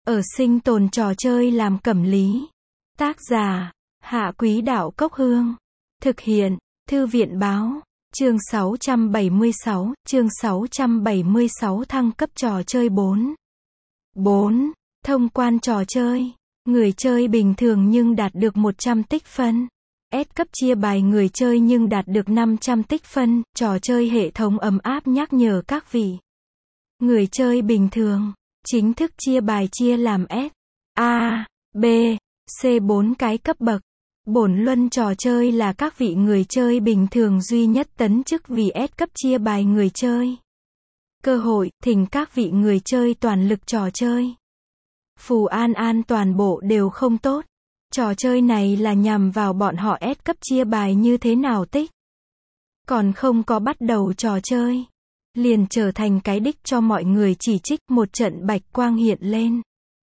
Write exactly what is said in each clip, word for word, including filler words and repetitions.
Ở sinh tồn trò chơi làm cẩm lý. Tác giả, Hạ Quý Đạo Cốc Hương. Thực hiện, Thư viện Báo. Chương sáu trăm bảy mươi sáu, chương sáu trăm bảy mươi sáu thăng cấp trò chơi bốn. bốn. Thông quan trò chơi. Người chơi bình thường nhưng đạt được một trăm tích phân. S cấp chia bài người chơi nhưng đạt được năm trăm tích phân. Trò chơi hệ thống ấm áp nhắc nhở các vị người chơi bình thường. Chính thức chia bài chia làm S, A, B, C bốn cái cấp bậc. Bổn luân trò chơi là các vị người chơi bình thường duy nhất tấn chức vì S cấp chia bài người chơi. Cơ hội, thỉnh các vị người chơi toàn lực trò chơi. Phù an an toàn bộ đều không tốt. Trò chơi này là nhằm vào bọn họ S cấp chia bài như thế nào tích. Còn không có bắt đầu trò chơi, liền trở thành cái đích cho mọi người chỉ trích. Một trận bạch quang hiện lên.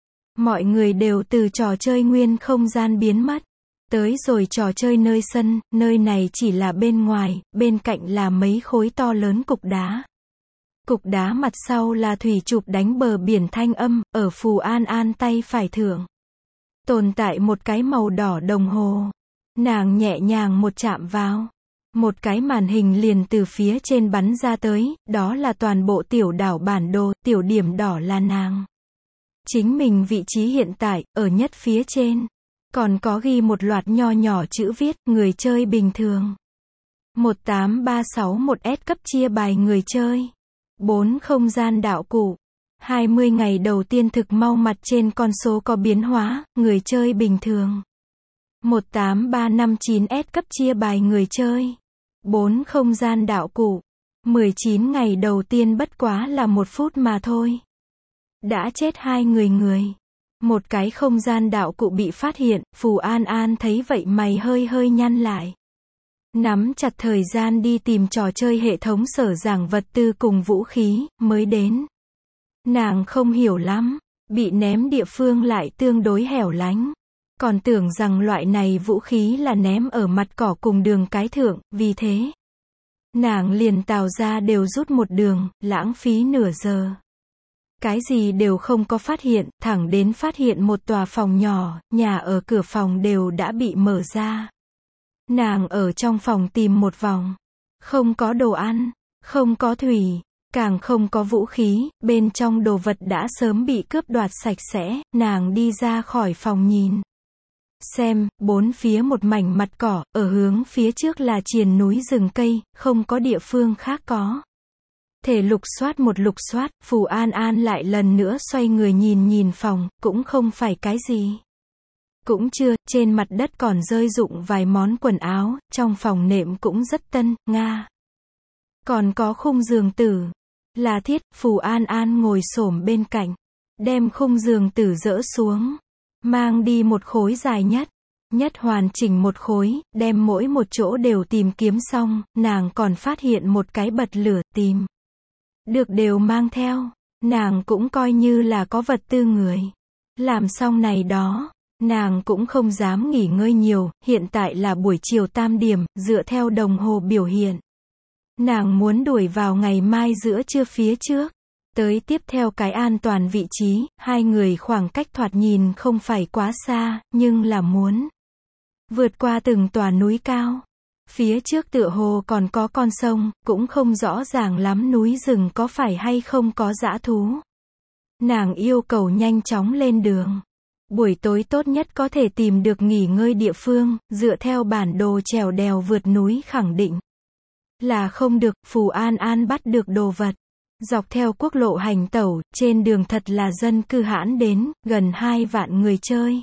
Mọi người đều từ trò chơi nguyên không gian biến mất. Tới rồi trò chơi nơi sân, nơi này chỉ là bên ngoài, bên cạnh là mấy khối to lớn cục đá. Cục đá mặt sau là thủy chụp đánh bờ biển thanh âm, ở Phù An An tay phải thượng tồn tại một cái màu đỏ đồng hồ. Nàng nhẹ nhàng một chạm vào, một cái màn hình liền từ phía trên bắn ra tới, đó là toàn bộ tiểu đảo bản đồ, tiểu điểm đỏ là nàng chính mình vị trí hiện tại, ở nhất phía trên. Còn có ghi một loạt nho nhỏ chữ viết, người chơi bình thường. một tám ba sáu một S cấp chia bài người chơi. bốn không gian đạo cụ. hai mươi ngày đầu tiên thực mau mặt trên con số có biến hóa, người chơi bình thường. một tám ba năm chín S cấp chia bài người chơi. bốn không gian đạo cụ. mười chín ngày đầu tiên bất quá là một phút mà thôi. Đã chết hai người người. Một cái không gian đạo cụ bị phát hiện, Phù An An thấy vậy mày hơi hơi nhăn lại. Nắm chặt thời gian đi tìm trò chơi hệ thống sở giảng vật tư cùng vũ khí, mới đến. Nàng không hiểu lắm, bị ném địa phương lại tương đối hẻo lánh. Còn tưởng rằng loại này vũ khí là ném ở mặt cỏ cùng đường cái thượng, vì thế nàng liền tào ra đều rút một đường, lãng phí nửa giờ. Cái gì đều không có phát hiện, thẳng đến phát hiện một tòa phòng nhỏ, nhà ở cửa phòng đều đã bị mở ra. Nàng ở trong phòng tìm một vòng. Không có đồ ăn, không có thủy, càng không có vũ khí, bên trong đồ vật đã sớm bị cướp đoạt sạch sẽ. Nàng đi ra khỏi phòng nhìn xem, bốn phía một mảnh mặt cỏ, ở hướng phía trước là triền núi rừng cây, không có địa phương khác có thể lục soát. Một lục soát, Phù An An lại lần nữa xoay người nhìn nhìn phòng, cũng không phải cái gì. Cũng chưa, trên mặt đất còn rơi rụng vài món quần áo, trong phòng nệm cũng rất tân, nga. Còn có khung giường tử, là thiết. Phù An An ngồi xổm bên cạnh, đem khung giường tử dỡ xuống, mang đi một khối dài nhất, nhất hoàn chỉnh một khối, đem mỗi một chỗ đều tìm kiếm xong, nàng còn phát hiện một cái bật lửa, tìm được đều mang theo. Nàng cũng coi như là có vật tư người. Làm xong này đó, nàng cũng không dám nghỉ ngơi nhiều, hiện tại là buổi chiều tam điểm, dựa theo đồng hồ biểu hiện. Nàng muốn đuổi vào ngày mai giữa trưa phía trước. Tới tiếp theo cái an toàn vị trí, hai người khoảng cách thoạt nhìn không phải quá xa, nhưng là muốn vượt qua từng tòa núi cao. Phía trước tựa hồ còn có con sông, cũng không rõ ràng lắm núi rừng có phải hay không có dã thú. Nàng yêu cầu nhanh chóng lên đường. Buổi tối tốt nhất có thể tìm được nghỉ ngơi địa phương, dựa theo bản đồ trèo đèo vượt núi khẳng định là không được. Phù An An bắt được đồ vật. Dọc theo quốc lộ hành tẩu, trên đường thật là dân cư hãn đến, gần hai vạn người chơi.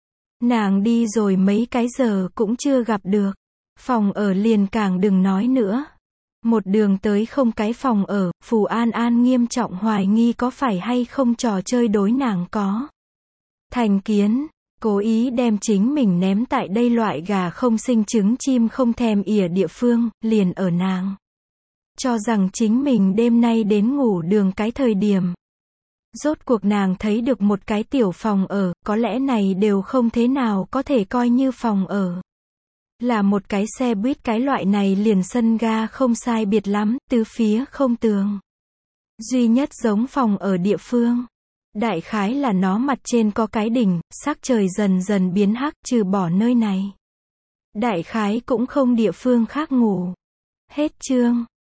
Nàng đi rồi mấy cái giờ cũng chưa gặp được. Phòng ở liền càng đừng nói nữa. Một đường tới không cái phòng ở, Phù An An nghiêm trọng hoài nghi có phải hay không trò chơi đối nàng có thành kiến, cố ý đem chính mình ném tại đây loại gà không sinh trứng chim không thèm ỉa địa phương, liền ở nàng cho rằng chính mình đêm nay đến ngủ đường cái thời điểm. Rốt cuộc nàng thấy được một cái tiểu phòng ở, có lẽ này đều không thế nào có thể coi như phòng ở. Là một cái xe buýt cái loại này liền sân ga không sai biệt lắm, tứ phía không tường. Duy nhất giống phòng ở địa phương Đại khái là nó mặt trên có cái đỉnh, sắc trời dần dần biến hắc, trừ bỏ nơi này. Đại khái cũng không địa phương khác ngủ. Hết chương.